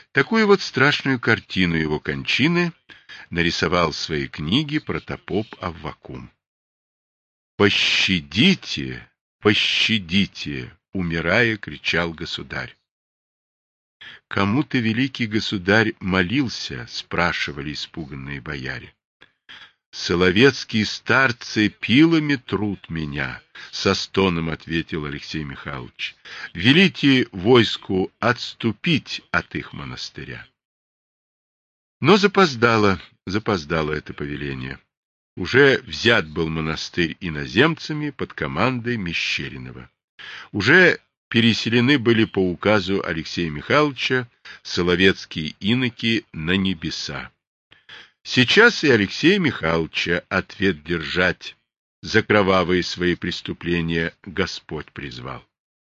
Такую вот страшную картину его кончины нарисовал в своей книге протопоп Аввакум. «Пощадите, пощадите!» — умирая, кричал государь. «Кому ты, великий государь, молился?» — спрашивали испуганные бояре. «Соловецкие старцы пилами трут меня», — со стоном ответил Алексей Михайлович. «Велите войску отступить от их монастыря». Но запоздало это повеление. Уже взят был монастырь иноземцами под командой Мещеринова. Уже переселены были по указу Алексея Михайловича соловецкие иноки на небеса. Сейчас и Алексея Михайловича ответ держать за кровавые свои преступления Господь призвал.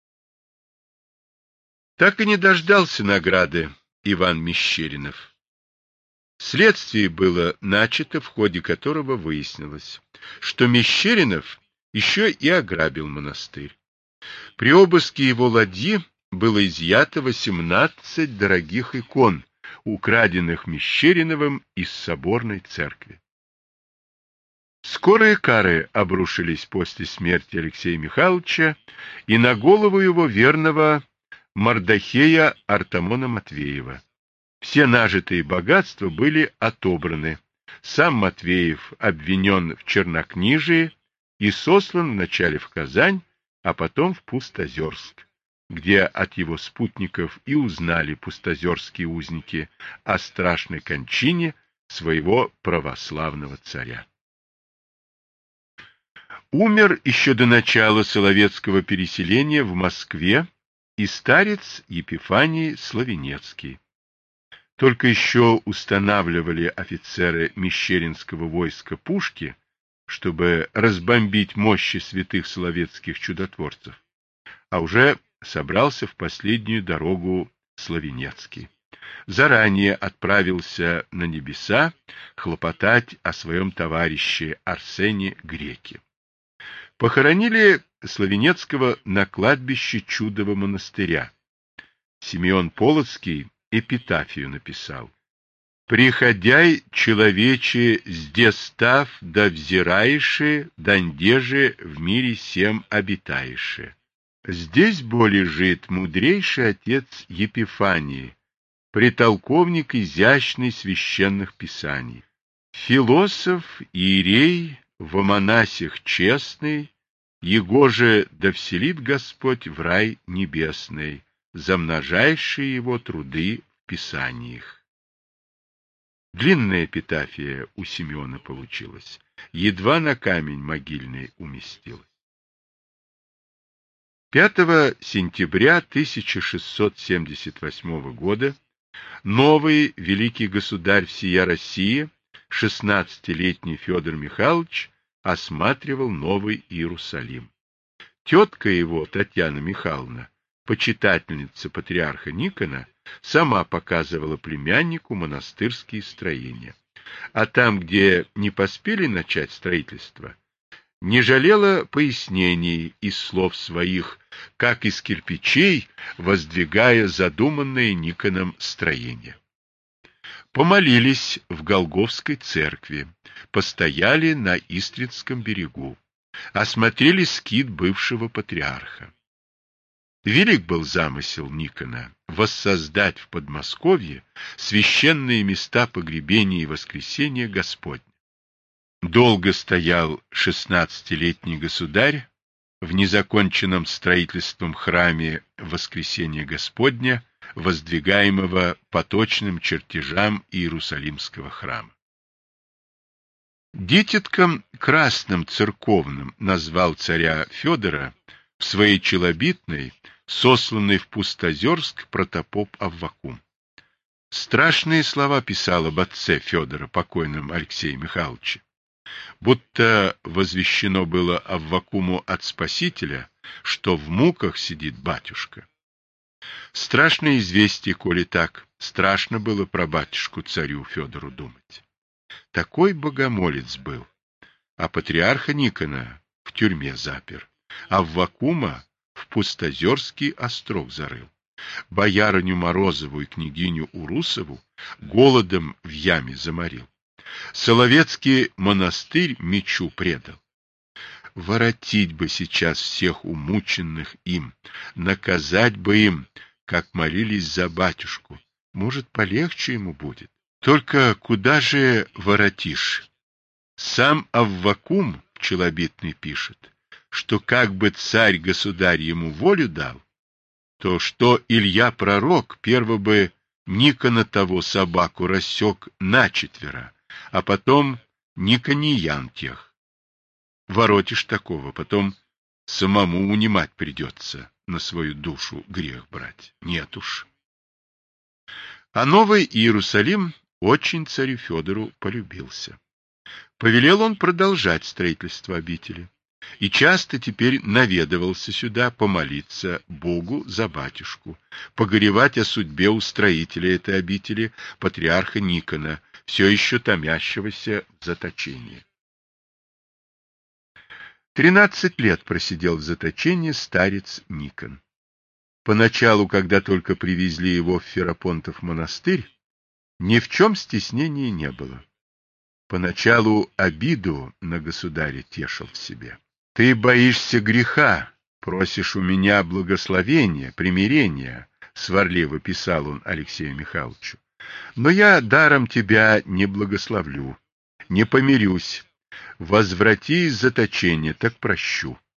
Так и не дождался награды Иван Мещеринов. Следствие было начато, в ходе которого выяснилось, что Мещеринов еще и ограбил монастырь. При обыске его ладьи было изъято 18 дорогих икон, украденных Мещериновым из соборной церкви. Скорые кары обрушились после смерти Алексея Михайловича и на голову его верного Мардахея Артамона Матвеева. Все нажитые богатства были отобраны. Сам Матвеев обвинен в чернокнижии и сослан вначале в Казань, а потом в Пустозерск, где от его спутников и узнали пустозерские узники о страшной кончине своего православного царя. Умер еще до начала соловецкого переселения в Москве и старец Епифаний Славенецкий. Только еще устанавливали офицеры Мещеринского войска пушки, чтобы разбомбить мощи святых соловецких чудотворцев, а уже собрался в последнюю дорогу Славенецкий. Заранее отправился на небеса хлопотать о своем товарище Арсене Греке. Похоронили Славенецкого на кладбище Чудова монастыря. Симеон Полоцкий эпитафию написал: «Приходяй, человече, здесь став, да взираеше, дандеже в мире сем обитаеше. Здесь более жит мудрейший отец Епифании, притолковник изящный священных писаний, философ, иерей, во монасях честный, его же да вселит Господь в рай небесный, замножайшие его труды в писаниях». Длинная эпитафия у Симеона получилась, едва на камень могильный уместилась. 5 сентября 1678 года новый великий государь всея России, 16-летний Федор Михайлович, осматривал Новый Иерусалим. Тетка его, Татьяна Михайловна, почитательница патриарха Никона, сама показывала племяннику монастырские строения. А там, где не поспели начать строительство, не жалела пояснений из слов своих, как из кирпичей, воздвигая задуманные Никоном строения. Помолились в Голгофской церкви, постояли на Истринском берегу, осмотрели скит бывшего патриарха. Велик был замысел Никона воссоздать в Подмосковье священные места погребения и воскресения Господня. Долго стоял 16-летний государь в незаконченном строительством храме Воскресения Господня, воздвигаемого по точным чертежам Иерусалимского храма. Дитятком красным церковным назвал царя Федора в своей челобитной, сосланный в Пустозерск протопоп Аввакум. Страшные слова писал об отце Федора, покойном Алексее Михайловиче. Будто возвещено было Аввакуму от Спасителя, что в муках сидит батюшка. Страшное известие, коли так, страшно было про батюшку царю Федору думать. Такой богомолец был, а патриарха Никона в тюрьме запер, а Аввакума в Пустозерский острог зарыл. боярыню Морозову и княгиню Урусову голодом в яме заморил. Соловецкий монастырь мечу предал. Воротить бы сейчас всех умученных им, наказать бы им, как молились за батюшку. Может, полегче ему будет. Только куда же воротишь? Сам Аввакум Челобитный пишет, что как бы царь-государь ему волю дал, то что Илья пророк перво бы Никона того собаку рассек начетверо, а потом Никониян тех. Воротишь такого, потом самому унимать придется, на свою душу грех брать. Нет уж. А Новый Иерусалим очень царю Федору полюбился. Повелел он продолжать строительство обители. И часто теперь наведывался сюда помолиться Богу за батюшку, погоревать о судьбе устроителя этой обители, патриарха Никона, все еще томящегося в заточении. 13 лет просидел в заточении старец Никон. Поначалу, когда только привезли его в Ферапонтов монастырь, ни в чем стеснения не было. Поначалу обиду на государя тешил в себе. Ты боишься греха, просишь у меня благословения, примирения, сварливо писал он Алексею Михайловичу. Но я даром тебя не благословлю, не помирюсь. Возврати из заточения, так прощу.